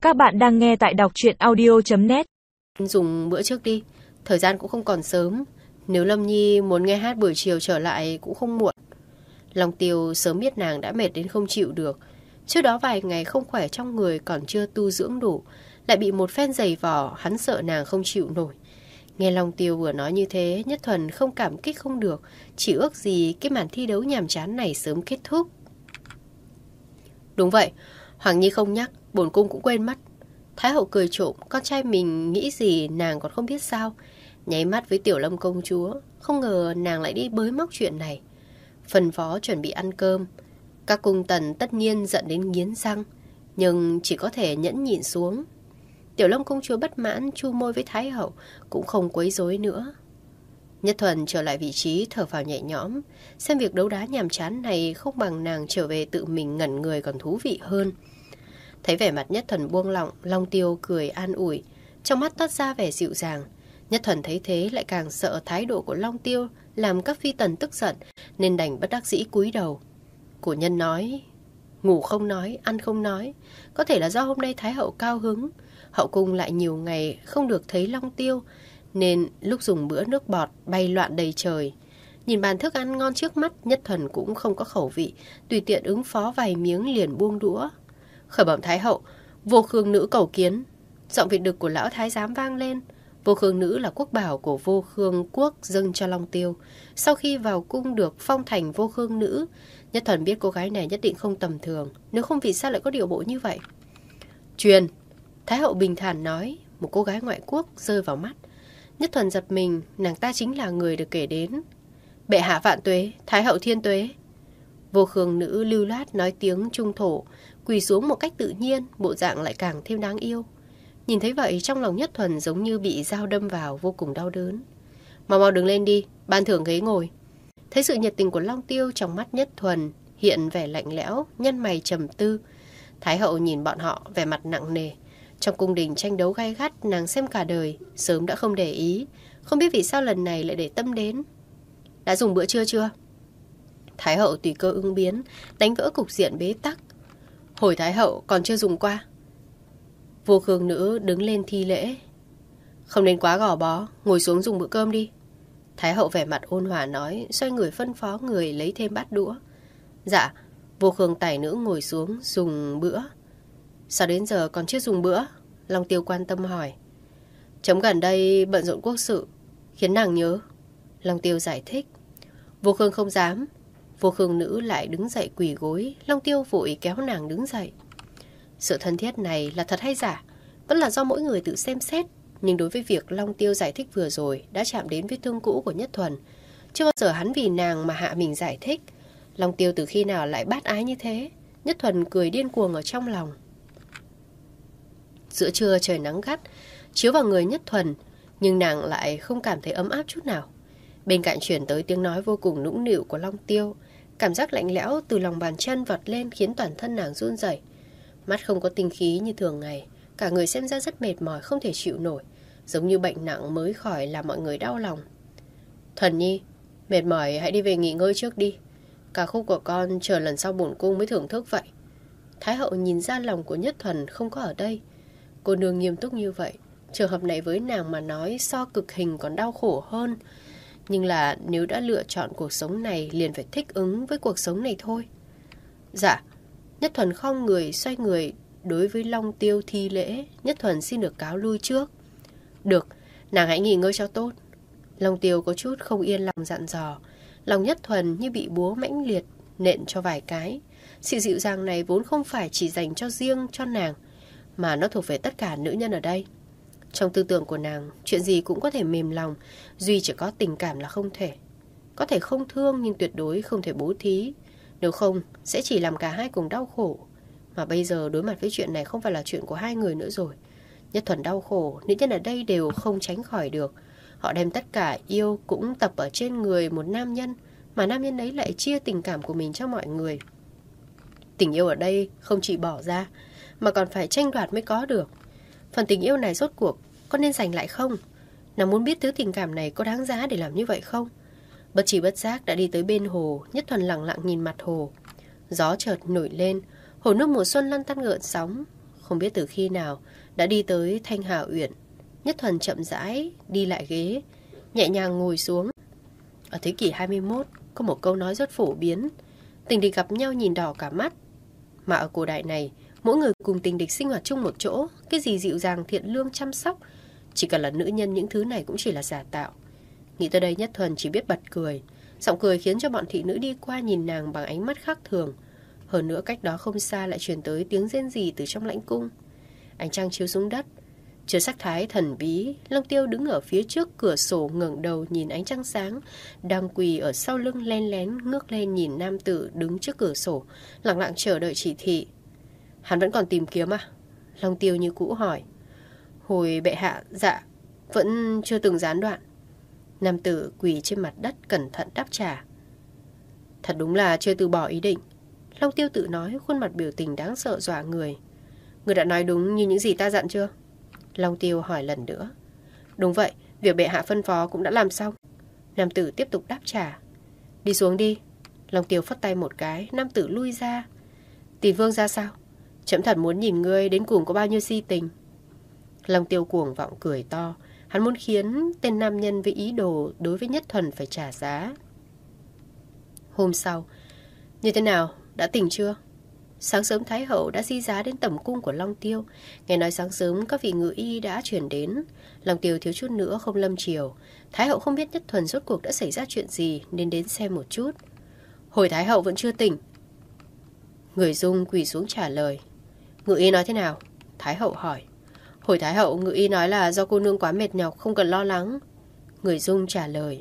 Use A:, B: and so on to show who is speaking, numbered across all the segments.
A: Các bạn đang nghe tại đọc truyện audio.net.
B: Dùng bữa trước đi, thời gian cũng không còn sớm. Nếu Lâm Nhi muốn nghe hát buổi chiều trở lại cũng không muộn. Long Tiêu sớm biết nàng đã mệt đến không chịu được. Trước đó vài ngày không khỏe trong người còn chưa tu dưỡng đủ, lại bị một phen giày vò, hắn sợ nàng không chịu nổi. Nghe Long Tiêu vừa nói như thế, Nhất Thuần không cảm kích không được, chỉ ước gì cái màn thi đấu nhàm chán này sớm kết thúc. Đúng vậy, Hoàng Nhi không nhắc, bổn cung cũng quên mất. Thái hậu cười trộm, con trai mình nghĩ gì nàng còn không biết sao. Nháy mắt với Tiểu Lâm công chúa, không ngờ nàng lại đi bới móc chuyện này. Phân phó chuẩn bị ăn cơm. Các cung tần tất nhiên giận đến nghiến răng, nhưng chỉ có thể nhẫn nhịn xuống. Tiểu Lâm công chúa bất mãn chu môi với Thái hậu, cũng không quấy rối nữa. Nhất Thuần trở lại vị trí thở phào nhẹ nhõm, xem việc đấu đá nhàm chán này không bằng nàng trở về tự mình ngẩn người còn thú vị hơn. Thấy vẻ mặt Nhất Thuần buông lỏng, Long Tiêu cười an ủi, trong mắt toát ra vẻ dịu dàng. Nhất Thuần thấy thế lại càng sợ thái độ của Long Tiêu làm các phi tần tức giận, nên đành bất đắc dĩ cúi đầu. Cổ nhân nói, ngủ không nói, ăn không nói. Có thể là do hôm nay Thái hậu cao hứng, hậu cung lại nhiều ngày không được thấy Long Tiêu, nên lúc dùng bữa nước bọt bay loạn đầy trời. Nhìn bàn thức ăn ngon trước mắt, Nhất Thuần cũng không có khẩu vị, tùy tiện ứng phó vài miếng liền buông đũa. Khởi bẩm Thái hậu, Vô Khương Nữ cầu kiến. Giọng Việt đực của lão thái giám vang lên. Vô Khương Nữ là quốc bảo của Vô Khương quốc dâng cho Long Tiêu. Sau khi vào cung được phong thành Vô Khương Nữ, Nhất Thuần biết cô gái này nhất định không tầm thường, nếu không vì sao lại có điệu bộ như vậy. Truyền, Thái hậu bình thản nói. Một cô gái ngoại quốc rơi vào mắt. Nhất Thuần giật mình, nàng ta chính là người được kể đến. Bệ hạ vạn tuế, Thái hậu thiên tuế. Vô Khương Nữ lưu loát nói tiếng trung thổ, quỳ xuống một cách tự nhiên, bộ dạng lại càng thêm đáng yêu. Nhìn thấy vậy, trong lòng Nhất Thuần giống như bị dao đâm vào, vô cùng đau đớn. Mau mau đứng lên đi, ban thưởng ghế ngồi. Thấy sự nhiệt tình của Long Tiêu, trong mắt Nhất Thuần hiện vẻ lạnh lẽo, nhăn mày trầm tư. Thái hậu nhìn bọn họ, vẻ mặt nặng nề. Trong cung đình tranh đấu gay gắt, nàng xem cả đời, sớm đã không để ý, không biết vì sao lần này lại để tâm đến. Đã dùng bữa trưa chưa? Thái hậu tùy cơ ứng biến, đánh vỡ cục diện bế tắc. Hồi Thái hậu còn chưa dùng qua. Vô Khương Nữ đứng lên thi lễ. Không nên quá gò bó, ngồi xuống dùng bữa cơm đi. Thái hậu vẻ mặt ôn hòa nói, xoay người phân phó người lấy thêm bát đũa. Dạ. Vô Khương tài nữ ngồi xuống dùng bữa. Sao đến giờ còn chưa dùng bữa? Long Tiêu quan tâm hỏi. Chấm gần đây bận rộn quốc sự, khiến nàng nhớ. Long Tiêu giải thích. Vô Khương không dám. Vô Khương Nữ lại đứng dậy quỳ gối. Long Tiêu vội kéo nàng đứng dậy. Sự thân thiết này là thật hay giả, vẫn là do mỗi người tự xem xét. Nhưng đối với việc Long Tiêu giải thích vừa rồi đã chạm đến vết thương cũ của Nhất Thuần. Chưa bao giờ hắn vì nàng mà hạ mình giải thích. Long Tiêu từ khi nào lại bát ái như thế? Nhất Thuần cười điên cuồng ở trong lòng. Giữa trưa trời nắng gắt chiếu vào người Nhất Thuần, nhưng nàng lại không cảm thấy ấm áp chút nào. Bên cạnh chuyển tới tiếng nói vô cùng nũng nịu của Long Tiêu. Cảm giác lạnh lẽo từ lòng bàn chân vọt lên khiến toàn thân nàng run rẩy. Mắt không có tinh khí như thường ngày, cả người xem ra rất mệt mỏi, không thể chịu nổi, giống như bệnh nặng mới khỏi làm mọi người đau lòng. Thuần Nhi, mệt mỏi hãy đi về nghỉ ngơi trước đi. Ca khúc của con chờ lần sau bổn cung mới thưởng thức vậy. Thái hậu nhìn ra lòng của Nhất Thuần không có ở đây. Cô nương nghiêm túc như vậy, trường hợp này với nàng mà nói so cực hình còn đau khổ hơn. Nhưng là nếu đã lựa chọn cuộc sống này liền phải thích ứng với cuộc sống này thôi. Dạ. Nhất Thuần khom người xoay người đối với Long Tiêu thi lễ. Nhất Thuần xin được cáo lui trước. Được, nàng hãy nghỉ ngơi cho tốt. Long Tiêu có chút không yên lòng dặn dò. Lòng Nhất Thuần như bị búa mãnh liệt nện cho vài cái. Sự dịu dàng này vốn không phải chỉ dành cho riêng cho nàng, mà nó thuộc về tất cả nữ nhân ở đây. Trong tư tưởng của nàng, chuyện gì cũng có thể mềm lòng, duy chỉ có tình cảm là không thể. Có thể không thương nhưng tuyệt đối không thể bố thí. Nếu không, sẽ chỉ làm cả hai cùng đau khổ. Mà bây giờ đối mặt với chuyện này không phải là chuyện của hai người nữa rồi. Nhất Thuần đau khổ, nữ nhân ở đây đều không tránh khỏi được. Họ đem tất cả yêu cũng tập ở trên người một nam nhân, mà nam nhân ấy lại chia tình cảm của mình cho mọi người. Tình yêu ở đây không chỉ bỏ ra, mà còn phải tranh đoạt mới có được. Phần tình yêu này rốt cuộc có nên giành lại không? Nàng muốn biết thứ tình cảm này có đáng giá để làm như vậy không? Bất chi bất giác đã đi tới bên hồ. Nhất Thuần lặng lặng nhìn mặt hồ. Gió chợt nổi lên, hồ nước mùa xuân lăn tăn gợn sóng. không biết từ khi nào đã đi tới Thanh Hà Uyển. Nhất Thuần chậm rãi đi lại ghế, nhẹ nhàng ngồi xuống. Ở thế kỷ 21 có một câu nói rất phổ biến: tình địch gặp nhau nhìn đỏ cả mắt. Mà ở cổ đại này, mỗi người cùng tình địch sinh hoạt chung một chỗ, cái gì dịu dàng thiện lương chăm sóc, chỉ cần là nữ nhân những thứ này cũng chỉ là giả tạo. Nghĩ tới đây Nhất Thuần chỉ biết bật cười. Giọng cười khiến cho bọn thị nữ đi qua nhìn nàng bằng ánh mắt khác thường. Hơn nữa cách đó không xa lại truyền tới tiếng rên rỉ từ trong lãnh cung. Ánh trăng chiếu xuống đất, chứa sắc thái thần bí. Long Tiêu đứng ở phía trước cửa sổ ngẩng đầu nhìn ánh trăng sáng, đang quỳ ở sau lưng len lén ngước lên nhìn nam tử đứng trước cửa sổ, lặng lặng chờ đợi chỉ thị. Hắn vẫn còn tìm kiếm à? Long Tiêu như cũ hỏi. Hồi bệ hạ, dạ, vẫn chưa từng gián đoạn. Nam tử quỳ trên mặt đất cẩn thận đáp trả. Thật đúng là chưa từ bỏ ý định. Long Tiêu tự nói, khuôn mặt biểu tình đáng sợ dọa người. Người đã nói đúng như những gì ta dặn chưa? Long Tiêu hỏi lần nữa. Đúng vậy, việc bệ hạ phân phó cũng đã làm xong. Nam tử tiếp tục đáp trả. Đi xuống đi. Long Tiêu phất tay một cái, nam tử lui ra. Tiền vương ra sao? Trẫm thật muốn nhìn ngươi đến cùng có bao nhiêu si tình. Long Tiêu cuồng vọng cười to. Hắn muốn khiến tên nam nhân với ý đồ đối với Nhất Thuần phải trả giá. Hôm sau, như thế nào? Đã tỉnh chưa? Sáng sớm Thái hậu đã di giá đến tẩm cung của Long Tiêu. Nghe nói sáng sớm các vị ngự y đã chuyển đến. Long Tiêu thiếu chút nữa không lâm chiều. Thái hậu không biết Nhất Thuần rốt cuộc đã xảy ra chuyện gì nên đến xem một chút. Hồi Thái hậu vẫn chưa tỉnh. Người Dung quỳ xuống trả lời. Ngự y nói thế nào? Thái hậu hỏi. Hồi Thái hậu, ngự y nói là do cô nương quá mệt nhọc, không cần lo lắng. Người Dung trả lời.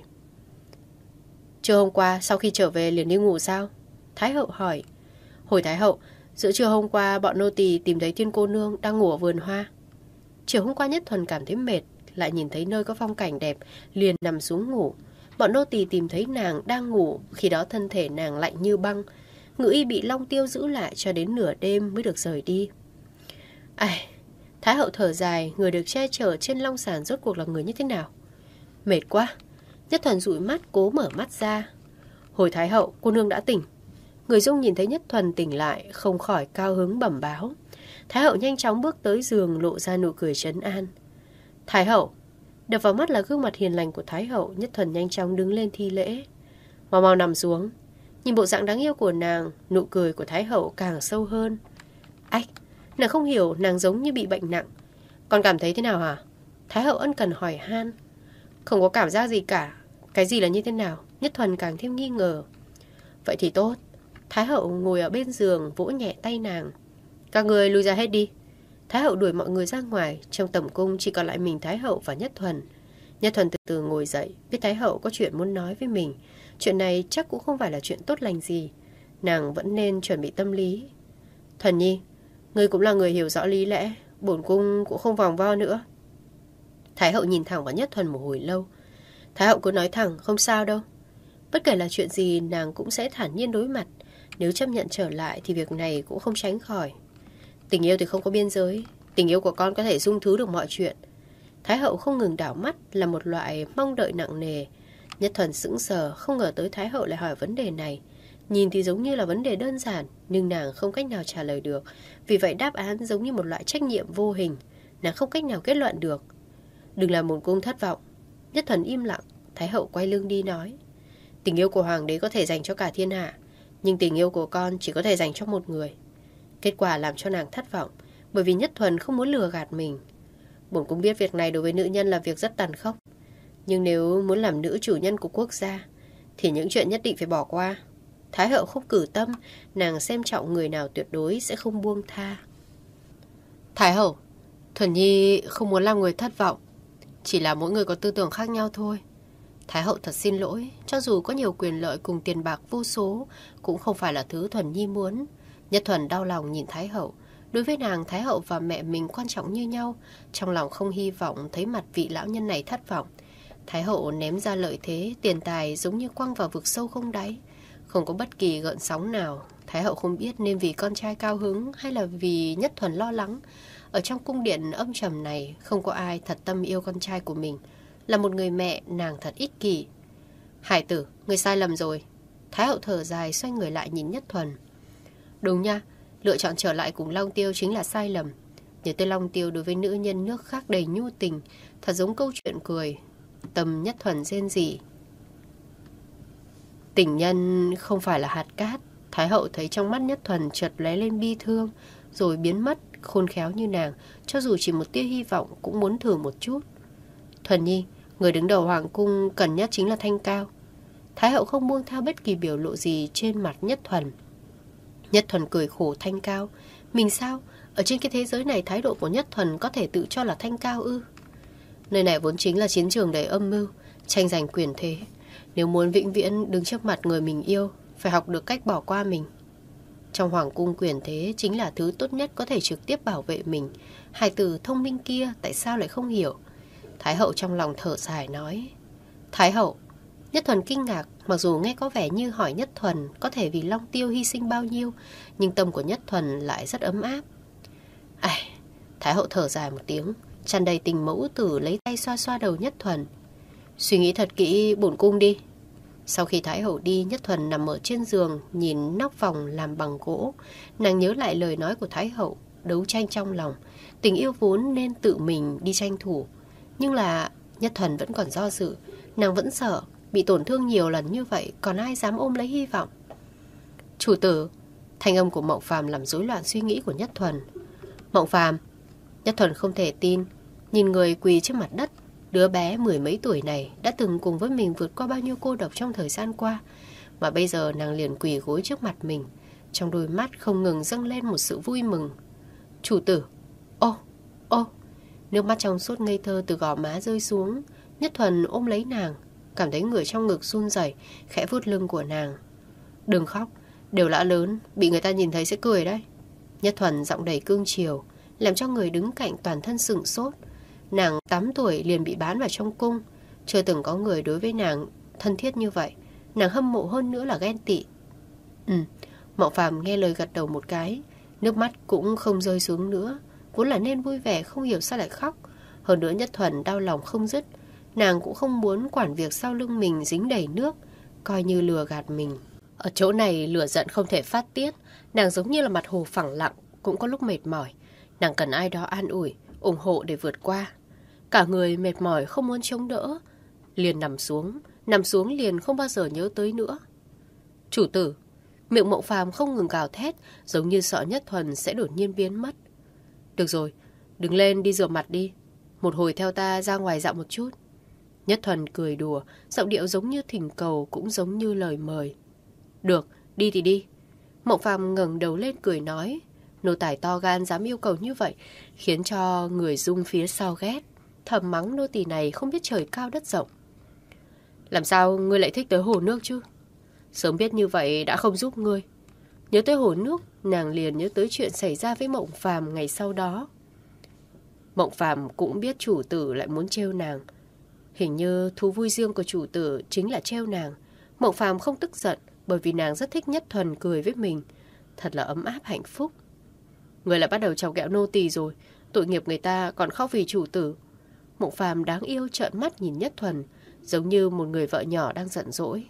B: Trưa hôm qua sau khi trở về liền đi ngủ sao? Thái hậu hỏi. Hồi Thái hậu, giữa trưa hôm qua bọn nô tỳ tìm thấy Thiên cô nương đang ngủ ở vườn hoa. Chiều hôm qua Nhất Thuần cảm thấy mệt, lại nhìn thấy nơi có phong cảnh đẹp, liền nằm xuống ngủ. Bọn nô tỳ tìm thấy nàng đang ngủ, khi đó thân thể nàng lạnh như băng. Ngự y bị Long Tiêu giữ lại cho đến nửa đêm mới được rời đi. Ai, Thái hậu thở dài, người được che chở trên long sàn rốt cuộc là người như thế nào? Mệt quá. Nhất Thuần dụi mắt cố mở mắt ra. Hồi Thái hậu, cô nương đã tỉnh. Người Dung nhìn thấy Nhất Thuần tỉnh lại, không khỏi cao hứng bẩm báo. Thái hậu nhanh chóng bước tới giường, lộ ra nụ cười trấn an. Thái hậu. Đập vào mắt là gương mặt hiền lành của Thái hậu. Nhất Thuần nhanh chóng đứng lên thi lễ. Mau mau nằm xuống. Nhìn bộ dạng đáng yêu của nàng, nụ cười của Thái hậu càng sâu hơn. Ách, nàng không hiểu, nàng giống như bị bệnh nặng. Con cảm thấy thế nào hả? Thái hậu ân cần hỏi han. Không có cảm giác gì cả. Cái gì là như thế nào? Nhất Thuần càng thêm nghi ngờ. Vậy thì tốt. Thái hậu ngồi ở bên giường vỗ nhẹ tay nàng. Các người lui ra hết đi. Thái hậu đuổi mọi người ra ngoài. Trong tẩm cung chỉ còn lại mình Thái hậu và Nhất Thuần. Nhất Thuần từ từ ngồi dậy, biết Thái hậu có chuyện muốn nói với mình. Chuyện này chắc cũng không phải là chuyện tốt lành gì. Nàng vẫn nên chuẩn bị tâm lý. Thuần nhi, ngươi cũng là người hiểu rõ lý lẽ. Bổn cung cũng không vòng vo nữa. Thái hậu nhìn thẳng vào Nhất Thuần một hồi lâu. Thái hậu cứ nói thẳng, không sao đâu. Bất kể là chuyện gì nàng cũng sẽ thản nhiên đối mặt. Nếu chấp nhận trở lại thì việc này cũng không tránh khỏi. Tình yêu thì không có biên giới. Tình yêu của con có thể dung thứ được mọi chuyện. Thái hậu không ngừng đảo mắt là một loại mong đợi nặng nề. Nhất Thuần sững sờ, không ngờ tới Thái hậu lại hỏi vấn đề này. Nhìn thì giống như là vấn đề đơn giản, nhưng nàng không cách nào trả lời được. Vì vậy đáp án giống như một loại trách nhiệm vô hình. Nàng không cách nào kết luận được. Đừng làm bổn cung thất vọng. Nhất Thuần im lặng. Thái hậu quay lưng đi nói. Tình yêu của hoàng đế có thể dành cho cả thiên hạ, nhưng tình yêu của con chỉ có thể dành cho một người. Kết quả làm cho nàng thất vọng, bởi vì Nhất Thuần không muốn lừa gạt mình. Bổn cung biết việc này đối với nữ nhân là việc rất tàn khốc, nhưng nếu muốn làm nữ chủ nhân của quốc gia thì những chuyện nhất định phải bỏ qua. Thái hậu không cử tâm, nàng xem trọng người nào tuyệt đối sẽ không buông tha. Thái hậu, Thuần nhi không muốn làm người thất vọng, chỉ là mỗi người có tư tưởng khác nhau thôi. Thái hậu thật xin lỗi, cho dù có nhiều quyền lợi cùng tiền bạc vô số, cũng không phải là thứ Thuần nhi muốn. Nhất Thuần đau lòng nhìn Thái hậu. Đối với nàng, Thái hậu và mẹ mình quan trọng như nhau. Trong lòng không hy vọng thấy mặt vị lão nhân này thất vọng. Thái hậu ném ra lợi thế, tiền tài giống như quăng vào vực sâu không đáy. Không có bất kỳ gợn sóng nào. Thái hậu không biết nên vì con trai cao hứng hay là vì Nhất Thuần lo lắng. Ở trong cung điện âm trầm này, không có ai thật tâm yêu con trai của mình. Là một người mẹ, nàng thật ích kỷ. Hải tử, người sai lầm rồi. Thái hậu thở dài, xoay người lại nhìn Nhất Thuần. Đúng nha, lựa chọn trở lại cùng Long Tiêu chính là sai lầm. Nhớ tới Long Tiêu đối với nữ nhân nước khác đầy nhu tình, thật giống câu chuyện cười. Tâm Nhất Thuần rên rỉ. Tình nhân không phải là hạt cát. Thái hậu thấy trong mắt Nhất Thuần chợt lóe lên bi thương, rồi biến mất. Khôn khéo như nàng, cho dù chỉ một tia hy vọng cũng muốn thử một chút. Thuần nhi, người đứng đầu hoàng cung cần nhất chính là Thanh Cao. Thái hậu không buông tha bất kỳ biểu lộ gì trên mặt Nhất Thuần. Nhất Thuần cười khổ. Thanh Cao? Mình sao? Ở trên cái thế giới này thái độ của Nhất Thuần có thể tự cho là thanh cao ư? Nơi này vốn chính là chiến trường đầy âm mưu, tranh giành quyền thế. Nếu muốn vĩnh viễn đứng trước mặt người mình yêu, phải học được cách bỏ qua mình. Trong hoàng cung quyền thế chính là thứ tốt nhất có thể trực tiếp bảo vệ mình. Hài tử thông minh kia tại sao lại không hiểu? Thái hậu trong lòng thở dài nói. Thái hậu. Nhất Thuần kinh ngạc, mặc dù nghe có vẻ như hỏi Nhất Thuần có thể vì Long Tiêu hy sinh bao nhiêu, nhưng tâm của Nhất Thuần lại rất ấm áp. Thái hậu thở dài một tiếng, tràn đầy tình mẫu tử, lấy tay xoa xoa đầu Nhất Thuần. Suy nghĩ thật kỹ bổn cung đi. Sau khi Thái hậu đi, Nhất Thuần nằm ở trên giường, nhìn nóc phòng làm bằng gỗ. Nàng nhớ lại lời nói của Thái hậu, đấu tranh trong lòng. Tình yêu vốn nên tự mình đi tranh thủ. Nhưng là Nhất Thuần vẫn còn do dự. Nàng vẫn sợ, bị tổn thương nhiều lần như vậy, còn ai dám ôm lấy hy vọng. Chủ tử. Thanh âm của Mộng Phàm làm rối loạn suy nghĩ của Nhất Thuần. Mộng Phàm. Nhất Thuần không thể tin, nhìn người quỳ trước mặt đất. Đứa bé 10 mấy tuổi này đã từng cùng với mình vượt qua bao nhiêu cô độc trong thời gian qua, mà bây giờ nàng liền quỳ gối trước mặt mình. Trong đôi mắt không ngừng dâng lên một sự vui mừng. Chủ tử. Ô. Nước mắt trong suốt ngây thơ từ gò má rơi xuống. Nhất Thuần ôm lấy nàng, cảm thấy người trong ngực run rẩy, khẽ vuốt lưng của nàng. Đừng khóc, đều đã lớn, bị người ta nhìn thấy sẽ cười đấy. Nhất Thuần giọng đầy cương chiều, làm cho người đứng cạnh toàn thân sửng sốt. Nàng 8 tuổi liền bị bán vào trong cung, chưa từng có người đối với nàng thân thiết như vậy. Nàng hâm mộ hơn nữa là ghen tị. Mộng Phàm nghe lời gật đầu một cái, nước mắt cũng không rơi xuống nữa. Vốn là nên vui vẻ, không hiểu sao lại khóc. Hơn nữa Nhất Thuần đau lòng không dứt. Nàng cũng không muốn quản việc sau lưng mình dính đầy nước, coi như lừa gạt mình. Ở chỗ này lửa giận không thể phát tiết. Nàng giống như là mặt hồ phẳng lặng, cũng có lúc mệt mỏi. Nàng cần ai đó an ủi, ủng hộ để vượt qua. Cả người mệt mỏi không muốn chống đỡ, liền nằm xuống liền không bao giờ nhớ tới nữa. Chủ tử. Miệng Mộng Phàm không ngừng gào thét, giống như sợ Nhất Thuần sẽ đột nhiên biến mất. Được rồi, đứng lên đi rửa mặt đi. Một hồi theo ta ra ngoài dạo một chút. Nhất Thuần cười đùa, giọng điệu giống như thỉnh cầu cũng giống như lời mời. Được, đi thì đi. Mộng Phàm ngẩng đầu lên cười nói. Nô tài to gan dám yêu cầu như vậy, khiến cho người dung phía sau ghét. Thầm mắng nô tỳ này không biết trời cao đất rộng. Làm sao ngươi lại thích tới hồ nước chứ? Sớm biết như vậy đã không giúp ngươi. Nhớ tới hồ nước, nàng liền nhớ tới chuyện xảy ra với Mộng Phàm ngày sau đó. Mộng Phàm cũng biết chủ tử lại muốn trêu nàng. Hình như thú vui riêng của chủ tử chính là trêu nàng. Mộng Phàm không tức giận, bởi vì nàng rất thích Nhất Thuần cười với mình. Thật là ấm áp hạnh phúc. Người lại bắt đầu chọc ghẹo nô tỳ rồi. Tội nghiệp người ta còn khóc vì chủ tử. Mộng Phàm đáng yêu trợn mắt nhìn Nhất Thuần, giống như một người vợ nhỏ đang giận dỗi.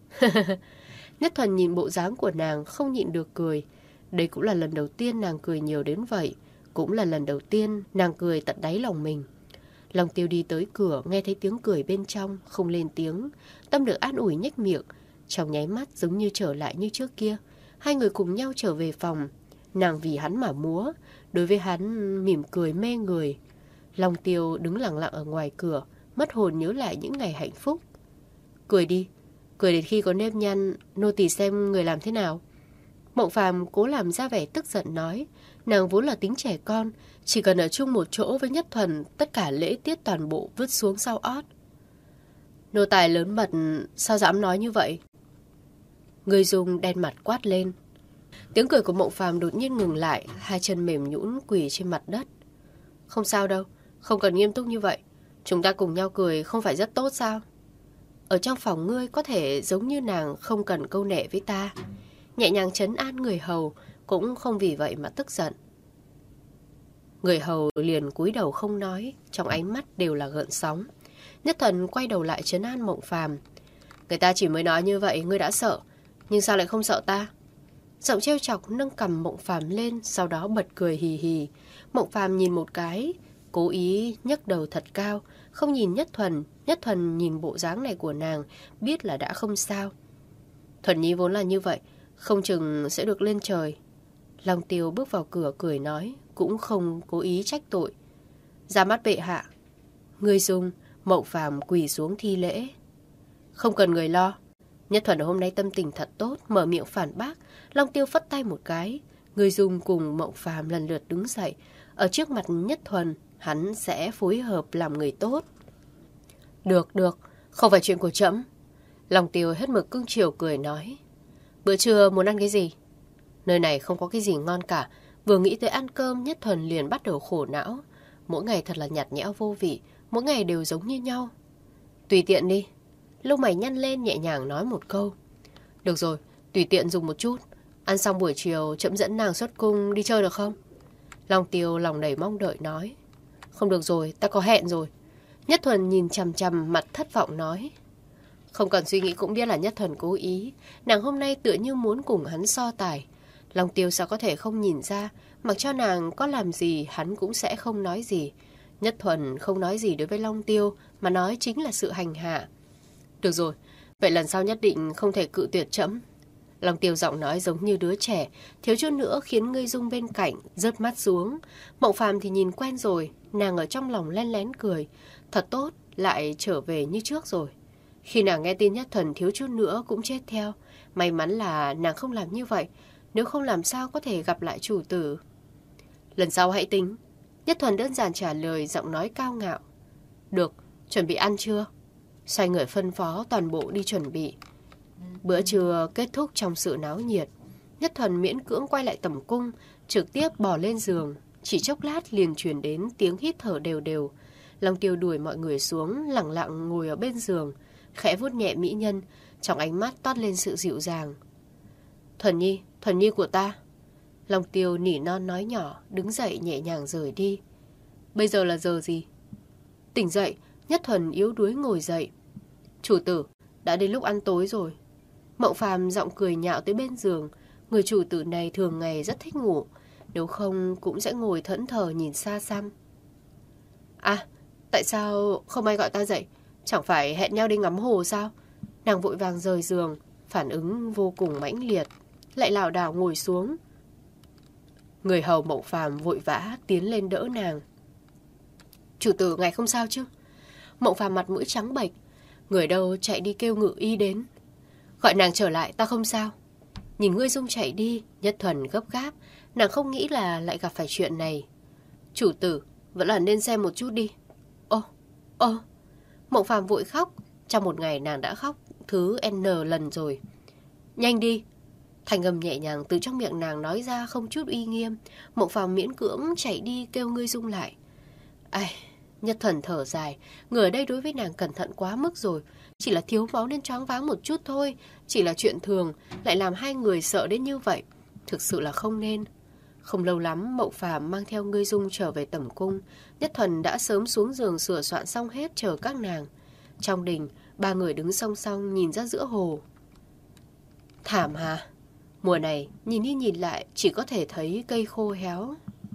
B: Nhất Thuần nhìn bộ dáng của nàng không nhịn được cười. Đây cũng là lần đầu tiên nàng cười nhiều đến vậy. Cũng là lần đầu tiên nàng cười tận đáy lòng mình. Long Tiêu đi tới cửa, nghe thấy tiếng cười bên trong, không lên tiếng. Tâm được an ủi nhếch miệng. Trong nháy mắt giống như trở lại như trước kia. Hai người cùng nhau trở về phòng. Nàng vì hắn mà múa, đối với hắn mỉm cười mê người. Long Tiêu đứng lặng lặng ở ngoài cửa, mất hồn nhớ lại những ngày hạnh phúc. Cười đi, cười đến khi có nếp nhăn, nô tỳ xem người làm thế nào. Mộng Phàm cố làm ra vẻ tức giận nói. Nàng vốn là tính trẻ con, chỉ cần ở chung một chỗ với Nhất Thuần, tất cả lễ tiết toàn bộ vứt xuống sau ót. Nô tài lớn mật, sao dám nói như vậy? Người dùng đen mặt quát lên. Tiếng cười của Mộng Phàm đột nhiên ngừng lại, hai chân mềm nhũn quỳ trên mặt đất. Không sao đâu, không cần nghiêm túc như vậy. Chúng ta cùng nhau cười không phải rất tốt sao? Ở trong phòng ngươi có thể giống như nàng không cần câu nệ với ta. Nhẹ nhàng trấn an người hầu, cũng không vì vậy mà tức giận. Người hầu liền cúi đầu không nói, trong ánh mắt đều là gợn sóng. Nhất Thuần quay đầu lại trấn an Mộng Phàm. Người ta chỉ mới nói như vậy, ngươi đã sợ, nhưng sao lại không sợ ta? Giọng trêu chọc nâng cằm Mộng Phàm lên, sau đó bật cười hì hì. Mộng Phàm nhìn một cái, cố ý nhấc đầu thật cao, không nhìn Nhất Thuần. Nhất Thuần nhìn bộ dáng này của nàng, biết là đã không sao. Thuần Nhi vốn là như vậy, không chừng sẽ được lên trời. Long Tiêu bước vào cửa cười nói, cũng không cố ý trách tội. Ra mắt bệ hạ. Ngươi Dung. Mộng Phàm quỳ xuống thi lễ. Không cần người lo. Nhất Thuần hôm nay tâm tình thật tốt, mở miệng phản bác. Long Tiêu phất tay một cái. Ngươi Dung cùng Mộng Phàm lần lượt đứng dậy. Ở trước mặt Nhất Thuần, hắn sẽ phối hợp làm người tốt. Được, không phải chuyện của trẫm. Long Tiêu hết mực cưng chiều cười nói. Bữa trưa muốn ăn cái gì? Nơi này không có cái gì ngon cả. Vừa nghĩ tới ăn cơm, Nhất Thuần liền bắt đầu khổ não. Mỗi ngày thật là nhạt nhẽo vô vị, mỗi ngày đều giống như nhau. Tùy tiện đi. Lông mày nhăn lên nhẹ nhàng nói một câu. Được rồi, tùy tiện dùng một chút. Ăn xong buổi chiều trẫm dẫn nàng xuất cung đi chơi được không? Long Tiêu lòng đầy mong đợi nói. Không được rồi, ta có hẹn rồi. Nhất Thuần nhìn chằm chằm mặt thất vọng nói. Không cần suy nghĩ cũng biết là Nhất Thuần cố ý. Nàng hôm nay tựa như muốn cùng hắn so tài. Long Tiêu sao có thể không nhìn ra. Mặc cho nàng có làm gì hắn cũng sẽ không nói gì. Nhất Thuần không nói gì đối với Long Tiêu, mà nói chính là sự hành hạ. Được rồi, vậy lần sau nhất định không thể cự tuyệt trẫm. Long Tiêu giọng nói giống như đứa trẻ, thiếu chút nữa khiến Ngươi Dung bên cạnh rớt mắt xuống. Mộng Phàm thì nhìn quen rồi, nàng ở trong lòng len lén cười. Thật tốt, lại trở về như trước rồi. Khi nàng nghe tin Nhất Thuần thiếu chút nữa cũng chết theo, may mắn là nàng không làm như vậy, nếu không làm sao có thể gặp lại chủ tử. Lần sau hãy tính. Nhất Thuần đơn giản trả lời, giọng nói cao ngạo. Được, chuẩn bị ăn chưa? Xoay người phân phó toàn bộ đi chuẩn bị. Bữa trưa kết thúc trong sự náo nhiệt. Nhất Thuần miễn cưỡng quay lại tẩm cung, trực tiếp bò lên giường. Chỉ chốc lát liền truyền đến tiếng hít thở đều đều. Long Tiêu đuổi mọi người xuống, lẳng lặng ngồi ở bên giường, khẽ vuốt nhẹ mỹ nhân, trong ánh mắt toát lên sự dịu dàng. Thuần Nhi của ta. Long Tiêu nỉ non nói nhỏ, đứng dậy nhẹ nhàng rời đi. Bây giờ là giờ gì? Tỉnh dậy, Nhất Thuần yếu đuối ngồi dậy. Chủ tử, đã đến lúc ăn tối rồi. Mộng Phàm giọng cười nhạo tới bên giường. Người chủ tử này thường ngày rất thích ngủ, nếu không cũng sẽ ngồi thẫn thờ nhìn xa xăm. À, tại sao không ai gọi ta dậy? Chẳng phải hẹn nhau đi ngắm hồ sao? Nàng vội vàng rời giường, phản ứng vô cùng mãnh liệt, lại lảo đảo ngồi xuống. Người hầu Mộng Phàm vội vã tiến lên đỡ nàng. Chủ tử, ngài không sao chứ? Mộng Phàm mặt mũi trắng bệch. Người đâu chạy đi kêu ngự y đến. Gọi nàng trở lại, ta không sao. Nhìn Ngươi Dung chạy đi, Nhất Thuần gấp gáp. Nàng không nghĩ là lại gặp phải chuyện này. Chủ tử, vẫn là nên xem một chút đi. Ô. Mộng Phàm vội khóc. Trong một ngày nàng đã khóc thứ N lần rồi. Nhanh đi. Thanh âm nhẹ nhàng từ trong miệng nàng nói ra không chút uy nghiêm. Mộng Phàm miễn cưỡng chạy đi kêu Ngươi Dung lại. Ai, Nhất Thuần thở dài. Người ở đây đối với nàng cẩn thận quá mức rồi. Chỉ là thiếu máu nên choáng váng một chút thôi. Chỉ là chuyện thường, lại làm hai người sợ đến như vậy. Thực sự là không nên. Không lâu lắm, Mộng Phàm mang theo Ngươi Dung trở về tẩm cung. Nhất Thuần đã sớm xuống giường sửa soạn xong hết chờ các nàng. Trong đình, ba người đứng song song nhìn ra giữa hồ. Thảm hà. Mùa này, nhìn đi nhìn lại, chỉ có thể thấy cây khô héo.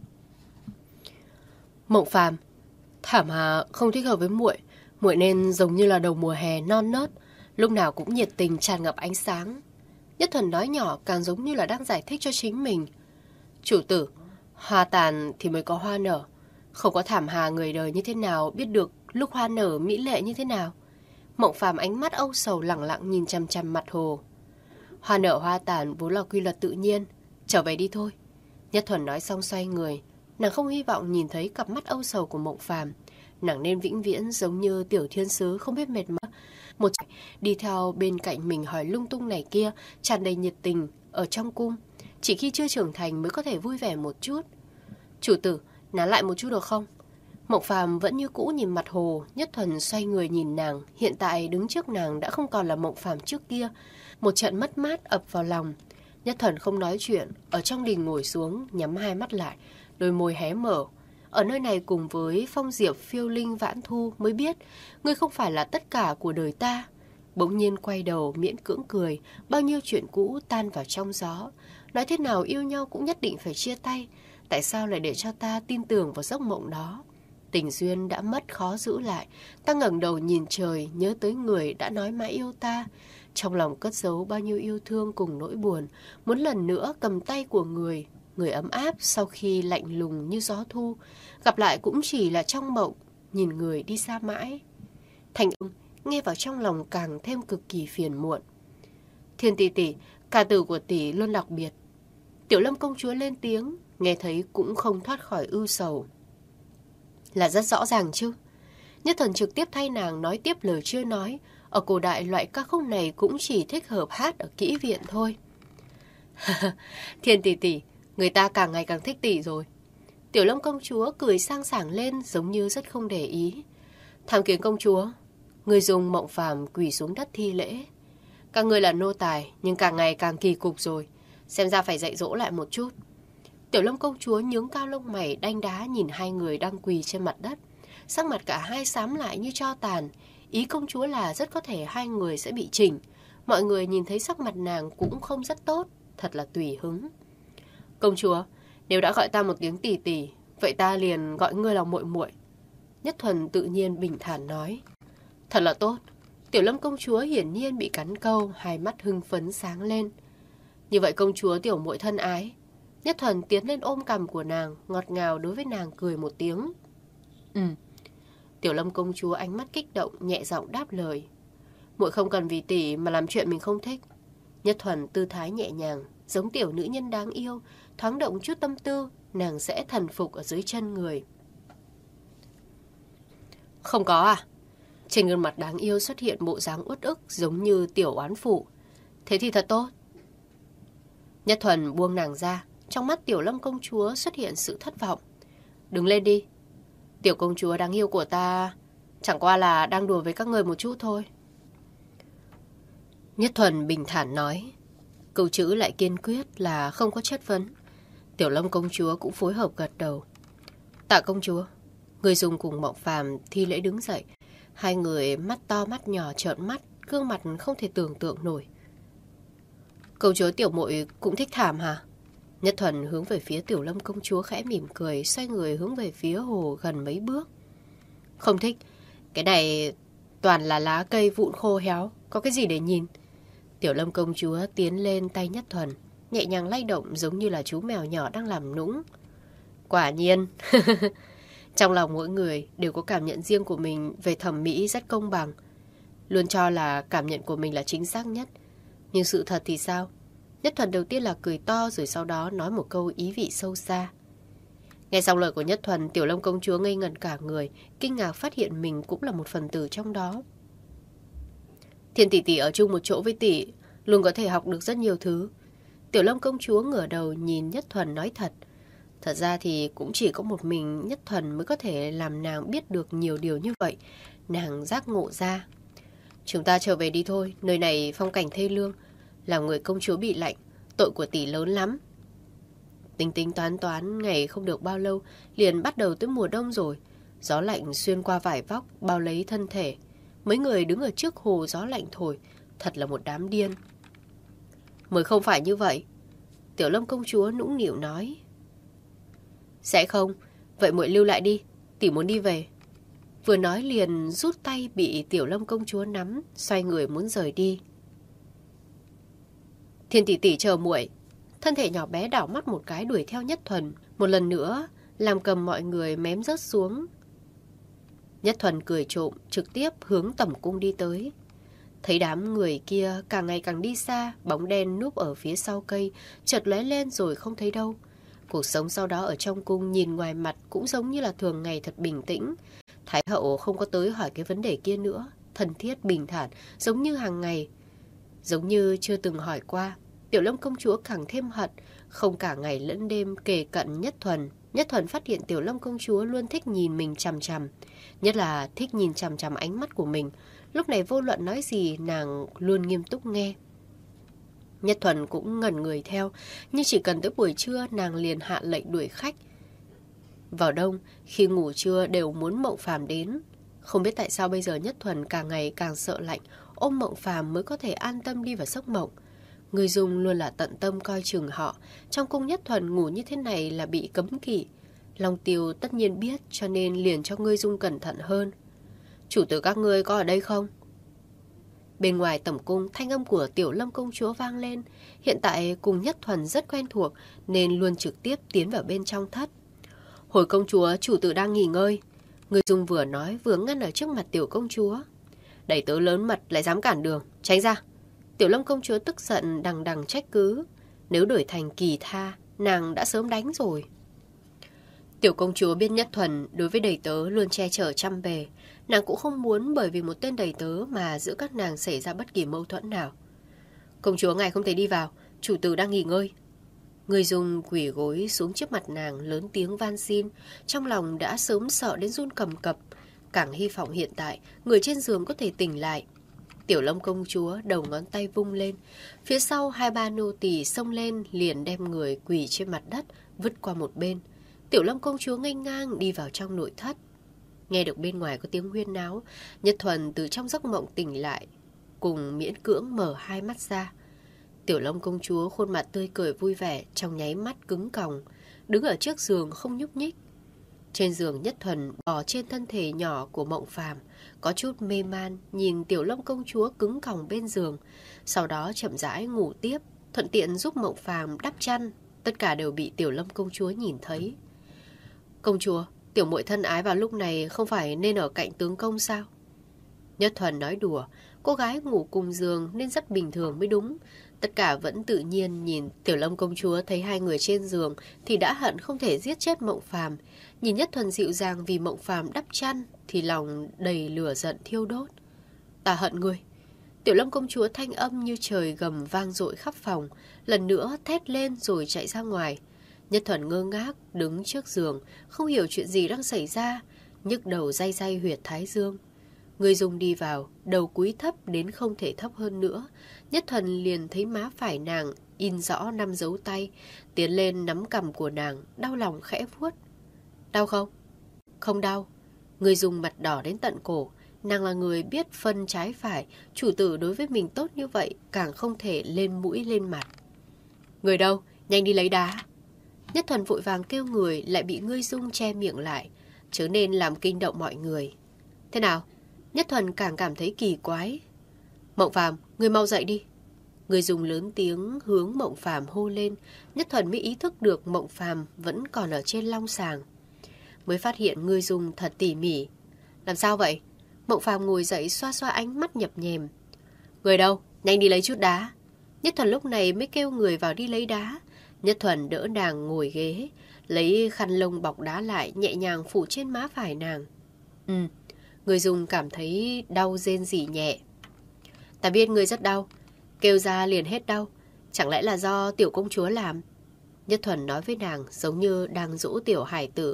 B: Mộng Phàm, thảm hà không thích hợp với muội. Muội nên giống như là đầu mùa hè non nớt, lúc nào cũng nhiệt tình tràn ngập ánh sáng. Nhất Thuần nói nhỏ càng giống như là đang giải thích cho chính mình. Chủ tử, hoa tàn thì mới có hoa nở. Không có thảm hà người đời như thế nào biết được lúc hoa nở mỹ lệ như thế nào. Mộng Phàm ánh mắt âu sầu lẳng lặng nhìn chằm chằm mặt hồ. Hoa nở hoa tàn vốn là quy luật tự nhiên. Trở về đi thôi. Nhất Thuần nói xong xoay người. Nàng không hy vọng nhìn thấy cặp mắt âu sầu của Mộng Phàm. Nàng nên vĩnh viễn giống như tiểu thiên sứ không biết mệt mỏi. Một đi theo bên cạnh mình hỏi lung tung này kia, tràn đầy nhiệt tình ở trong cung. Chỉ khi chưa trưởng thành mới có thể vui vẻ một chút. Chủ tử, nán lại một chút được không? Mộng Phàm vẫn như cũ nhìn mặt hồ. Nhất Thuần xoay người nhìn nàng. Hiện tại đứng trước nàng đã không còn là Mộng Phàm trước kia. Một trận mất mát ập vào lòng. Nhất Thuần không nói chuyện, ở trong đình ngồi xuống, nhắm hai mắt lại, đôi môi hé mở. Ở nơi này cùng với phong diệp phiêu linh vãn thu mới biết, ngươi không phải là tất cả của đời ta. Bỗng nhiên quay đầu miễn cưỡng cười, bao nhiêu chuyện cũ tan vào trong gió. Nói thế nào yêu nhau cũng nhất định phải chia tay. Tại sao lại để cho ta tin tưởng vào giấc mộng đó? Tình duyên đã mất khó giữ lại. Ta ngẩng đầu nhìn trời, nhớ tới người đã nói mãi yêu ta. Trong lòng cất giấu bao nhiêu yêu thương cùng nỗi buồn. Muốn lần nữa cầm tay của người ấm áp sau khi lạnh lùng như gió thu. Gặp lại cũng chỉ là trong mộng, nhìn người đi xa mãi. Thành âm nghe vào trong lòng càng thêm cực kỳ phiền muộn. Thiên tỷ tỷ, ca từ của tỷ luôn đặc biệt. Tiểu Lâm công chúa lên tiếng, nghe thấy cũng không thoát khỏi ưu sầu. Là rất rõ ràng chứ. Nhất Thần trực tiếp thay nàng nói tiếp lời chưa nói. Ở cổ đại loại ca khúc này cũng chỉ thích hợp hát ở kỹ viện thôi. Thiên tỷ tỷ, người ta càng ngày càng thích tỷ rồi. Tiểu Lâm công chúa cười sang sảng lên giống như rất không để ý. Tham kiến công chúa, người dùng Mộng Phàm quỳ xuống đất thi lễ. Các người là nô tài nhưng càng ngày càng kỳ cục rồi, xem ra phải dạy dỗ lại một chút. Tiểu Lâm công chúa nhướng cao lông mày đanh đá nhìn hai người đang quỳ trên mặt đất. Sắc mặt cả hai xám lại như tro tàn. Ý công chúa là rất có thể hai người sẽ bị chỉnh. Mọi người nhìn thấy sắc mặt nàng cũng không rất tốt, thật là tùy hứng. Công chúa, nếu đã gọi ta một tiếng tỷ tỷ, vậy ta liền gọi ngươi là muội muội. Nhất Thuần tự nhiên bình thản nói. Thật là tốt. Tiểu Lâm công chúa hiển nhiên bị cắn câu, hai mắt hưng phấn sáng lên. Như vậy công chúa tiểu muội thân ái. Nhất Thuần tiến lên ôm cằm của nàng, ngọt ngào đối với nàng cười một tiếng. Tiểu Lâm công chúa ánh mắt kích động, nhẹ giọng đáp lời. Muội không cần vì tỷ mà làm chuyện mình không thích. Nhất Thuần tư thái nhẹ nhàng, giống tiểu nữ nhân đáng yêu, thoáng động chút tâm tư, nàng sẽ thần phục ở dưới chân người. Không có à? Trên gương mặt đáng yêu xuất hiện bộ dáng uất ức giống như tiểu oán phụ. Thế thì thật tốt. Nhất Thuần buông nàng ra, trong mắt Tiểu Lâm công chúa xuất hiện sự thất vọng. Đứng lên đi. Tiểu công chúa đáng yêu của ta chẳng qua là đang đùa với các người một chút thôi. Nhất Thuần bình thản nói. Câu chữ lại kiên quyết là không có chất vấn. Tiểu Lâm công chúa cũng phối hợp gật đầu. Tạ công chúa. Người dùng cùng Mộng Phàm thi lễ đứng dậy. Hai người mắt to mắt nhỏ trợn mắt, gương mặt không thể tưởng tượng nổi. Công chúa tiểu muội cũng thích thảm hả? Nhất Thuần hướng về phía Tiểu Lâm công chúa khẽ mỉm cười, xoay người hướng về phía hồ gần mấy bước. Không thích, cái này toàn là lá cây vụn khô héo, có cái gì để nhìn? Tiểu Lâm công chúa tiến lên tay Nhất Thuần, nhẹ nhàng lay động giống như là chú mèo nhỏ đang làm nũng. Quả nhiên, trong lòng mỗi người đều có cảm nhận riêng của mình về thẩm mỹ rất công bằng. Luôn cho là cảm nhận của mình là chính xác nhất. Nhưng sự thật thì sao? Nhất Thuần đầu tiên là cười to rồi sau đó nói một câu ý vị sâu xa. Nghe xong lời của Nhất Thuần, Tiểu Lâm công chúa ngây ngẩn cả người, kinh ngạc phát hiện mình cũng là một phần tử trong đó. Thiên tỷ tỷ ở chung một chỗ với tỷ, luôn có thể học được rất nhiều thứ. Tiểu Lâm công chúa ngửa đầu nhìn Nhất Thuần nói thật. Thật ra thì cũng chỉ có một mình Nhất Thuần mới có thể làm nàng biết được nhiều điều như vậy. Nàng giác ngộ ra. Chúng ta trở về đi thôi, nơi này phong cảnh thê lương. Làm người công chúa bị lạnh, tội của tỷ lớn lắm. Tính tính toán ngày không được bao lâu, liền bắt đầu tới mùa đông rồi. Gió lạnh xuyên qua vải vóc, bao lấy thân thể. Mấy người đứng ở trước hồ gió lạnh thổi, thật là một đám điên. Mới không phải như vậy. Tiểu Lâm công chúa nũng nịu nói. Sẽ không, vậy muội lưu lại đi, tỷ muốn đi về. Vừa nói liền rút tay bị Tiểu Lâm công chúa nắm, xoay người muốn rời đi. Thiên tỷ tỷ chờ muội. Thân thể nhỏ bé đảo mắt một cái đuổi theo Nhất Thuần, một lần nữa làm cầm mọi người mém rớt xuống. Nhất Thuần cười trộm, trực tiếp hướng tẩm cung đi tới. Thấy đám người kia càng ngày càng đi xa, bóng đen núp ở phía sau cây, chợt lóe lên rồi không thấy đâu. Cuộc sống sau đó ở trong cung nhìn ngoài mặt cũng giống như là thường ngày thật bình tĩnh. Thái hậu không có tới hỏi cái vấn đề kia nữa, thân thiết bình thản, giống như hàng ngày. Giống như chưa từng hỏi qua. Tiểu Lâm công chúa càng thêm hận, không cả ngày lẫn đêm kề cận Nhất Thuần. Nhất Thuần phát hiện Tiểu Lâm công chúa luôn thích nhìn mình chằm chằm, nhất là thích nhìn chằm chằm ánh mắt của mình. Lúc này vô luận nói gì nàng luôn nghiêm túc nghe. Nhất Thuần cũng ngẩn người theo, nhưng chỉ cần tới buổi trưa nàng liền hạ lệnh đuổi khách. Vào đông, khi ngủ trưa đều muốn Mộng Phàm đến. Không biết tại sao bây giờ Nhất Thuần càng ngày càng sợ lạnh, ôm Mộng Phàm mới có thể an tâm đi vào giấc mộng. Người Dung luôn là tận tâm coi chừng họ. Trong cung Nhất Thuần ngủ như thế này là bị cấm kỵ. Long Tiêu tất nhiên biết, cho nên liền cho Ngươi Dung cẩn thận hơn. Chủ tử các ngươi có ở đây không? Bên ngoài tẩm cung, thanh âm của Tiểu Lâm công chúa vang lên. Hiện tại cùng Nhất Thuần rất quen thuộc nên luôn trực tiếp tiến vào bên trong thất. Hồi công chúa, chủ tử đang nghỉ ngơi. Người Dung vừa nói vừa ngăn ở trước mặt tiểu công chúa. Đẩy tớ lớn mật lại dám cản đường, tránh ra. Tiểu Lâm công chúa tức giận đằng đằng trách cứ. Nếu đổi thành Kỳ Tha, nàng đã sớm đánh rồi. Tiểu công chúa biết Nhất Thuần đối với đầy tớ luôn che chở chăm bề. Nàng cũng không muốn bởi vì một tên đầy tớ mà giữa các nàng xảy ra bất kỳ mâu thuẫn nào. Công chúa ngài không thể đi vào, chủ tử đang nghỉ ngơi. Người Dung quỳ gối xuống trước mặt nàng lớn tiếng van xin, trong lòng đã sớm sợ đến run cầm cập. Càng hy vọng hiện tại người trên giường có thể tỉnh lại. Tiểu Lâm công chúa đầu ngón tay vung lên, phía sau 2-3 nô tỳ xông lên liền đem người quỳ trên mặt đất vứt qua một bên. Tiểu Lâm công chúa nghênh ngang đi vào trong nội thất. Nghe được bên ngoài có tiếng huyên náo, Nhất Thuần từ trong giấc mộng tỉnh lại, cùng miễn cưỡng mở hai mắt ra. Tiểu Lâm công chúa khuôn mặt tươi cười vui vẻ, trong nháy mắt cứng còng, đứng ở trước giường không nhúc nhích. Trên giường Nhất Thuần bò trên thân thể nhỏ của Mộng Phàm, có chút mê man nhìn Tiểu Lâm công chúa cứng còng bên giường, sau đó chậm rãi ngủ tiếp, thuận tiện giúp Mộng Phàm đắp chăn. Tất cả đều bị Tiểu Lâm công chúa nhìn thấy. Công chúa, tiểu muội thân ái vào lúc này không phải nên ở cạnh tướng công sao? Nhất Thuần nói đùa, cô gái ngủ cùng giường nên rất bình thường mới đúng. Tất cả vẫn tự nhiên. Nhìn Tiểu Lâm công chúa thấy hai người trên giường thì đã hận không thể giết chết Mộng Phàm. Nhìn Nhất Thuần dịu dàng vì Mộng Phàm đắp chăn thì lòng đầy lửa giận thiêu đốt. Ta hận ngươi. Tiểu Lâm công chúa thanh âm như trời gầm vang dội khắp phòng, lần nữa thét lên rồi chạy ra ngoài. Nhất Thuần ngơ ngác đứng trước giường, không hiểu chuyện gì đang xảy ra, nhức đầu day day huyệt thái dương. Người Dung đi vào, đầu cúi thấp đến không thể thấp hơn nữa. Nhất Thuần liền thấy má phải nàng in rõ 5 dấu tay, tiến lên nắm cằm của nàng, đau lòng khẽ vuốt. Đau không? Không đau. Người Dung mặt đỏ đến tận cổ. Nàng là người biết phân trái phải, chủ tử đối với mình tốt như vậy càng không thể lên mũi lên mặt. Người đâu? Nhanh đi lấy đá. Nhất Thuần vội vàng kêu người, lại bị Ngươi Dung che miệng lại, chớ nên làm kinh động mọi người. Thế nào? Nhất Thuần càng cảm thấy kỳ quái. Mộng Phàm, ngươi mau dậy đi. Ngươi Dung lớn tiếng hướng Mộng Phàm hô lên. Nhất Thuần mới ý thức được Mộng Phàm vẫn còn ở trên long sàng, mới phát hiện Ngươi Dung thật tỉ mỉ. Làm sao vậy? Mộng Phàm ngồi dậy xoa xoa ánh mắt nhập nhèm. Người đâu? Nhanh đi lấy chút đá. Nhất Thuần lúc này mới kêu người vào đi lấy đá. Nhất Thuần đỡ nàng ngồi ghế, lấy khăn lông bọc đá lại, nhẹ nhàng phủ trên má phải nàng. Người Dung cảm thấy đau rên rỉ nhẹ. Ta biết ngươi rất đau, kêu ra liền hết đau. Chẳng lẽ là do tiểu công chúa làm? Nhất Thuần nói với nàng giống như đang dỗ tiểu hải tử,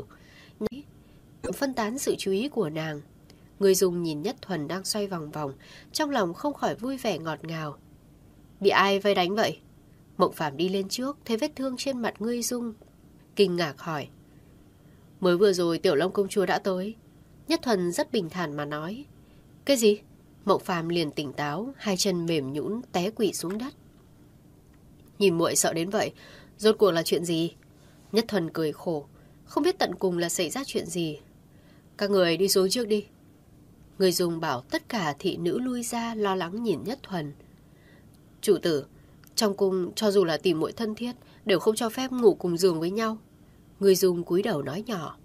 B: phân tán sự chú ý của nàng. Người Dung nhìn Nhất Thuần đang xoay vòng vòng, trong lòng không khỏi vui vẻ ngọt ngào. Bị ai vây đánh vậy? Mộng Phàm đi lên trước, thấy vết thương trên mặt Ngươi Dung, kinh ngạc hỏi. Mới vừa rồi Tiểu Lâm công chúa đã tới. Nhất Thuần rất bình thản mà nói. Cái gì? Mộng Phàm liền tỉnh táo, hai chân mềm nhũn té quỵ xuống đất. Nhìn muội sợ đến vậy, rốt cuộc là chuyện gì? Nhất Thuần cười khổ, không biết tận cùng là xảy ra chuyện gì. Các người đi xuống trước đi. Người Dung bảo tất cả thị nữ lui ra, lo lắng nhìn Nhất Thuần. Chủ tử, trong cung cho dù là tìm muội thân thiết đều không cho phép ngủ cùng giường với nhau. Người Dung cúi đầu nói nhỏ.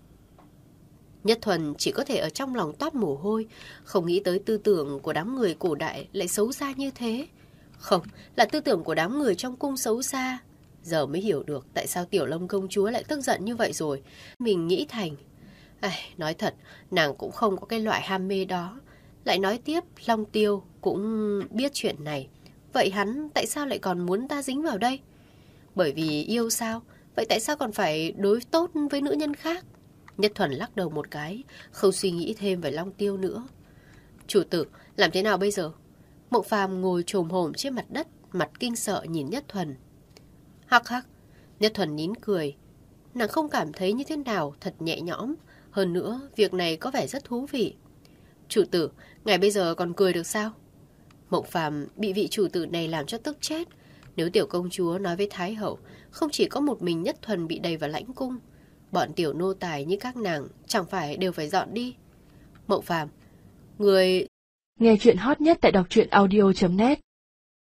B: Nhất Thuần chỉ có thể ở trong lòng toát mồ hôi, không nghĩ tới tư tưởng của đám người cổ đại lại xấu xa như thế. Không, là tư tưởng của đám người trong cung xấu xa. Giờ mới hiểu được tại sao Tiểu Lâm công chúa lại tức giận như vậy rồi. Mình nghĩ thành. Nói thật, nàng cũng không có cái loại ham mê đó. Lại nói tiếp, Long Tiêu cũng biết chuyện này. Vậy hắn tại sao lại còn muốn ta dính vào đây? Bởi vì yêu sao? Vậy tại sao còn phải đối tốt với nữ nhân khác? Nhất Thuần lắc đầu một cái, không suy nghĩ thêm về Long Tiêu nữa. Chủ tử, làm thế nào bây giờ? Mộng Phàm ngồi chồm hổm trên mặt đất, mặt kinh sợ nhìn Nhất Thuần. Hắc hắc, Nhất Thuần nín cười. Nàng không cảm thấy như thế nào, thật nhẹ nhõm. Hơn nữa, việc này có vẻ rất thú vị. Chủ tử, ngài bây giờ còn cười được sao? Mộng Phàm bị vị chủ tử này làm cho tức chết. Nếu tiểu công chúa nói với Thái hậu, không chỉ có một mình Nhất Thuần bị đày vào lãnh cung, bọn tiểu nô tài như các nàng chẳng phải đều phải dọn đi. Mộng Phàm, người...
A: Nghe chuyện hot nhất tại đọc truyện audio.net